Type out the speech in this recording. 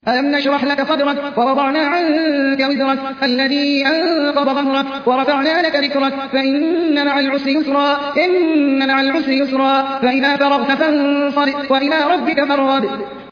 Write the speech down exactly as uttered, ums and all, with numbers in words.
ألم نشرح لك صدرك ووضعنا عنك وزرك الذي أنقض ظهرك ورفعنا لك ذكرك فإن مع العسر يسرا إن مع العسر يسرا فإذا فرغت فانصب وإلى ربك فارغب.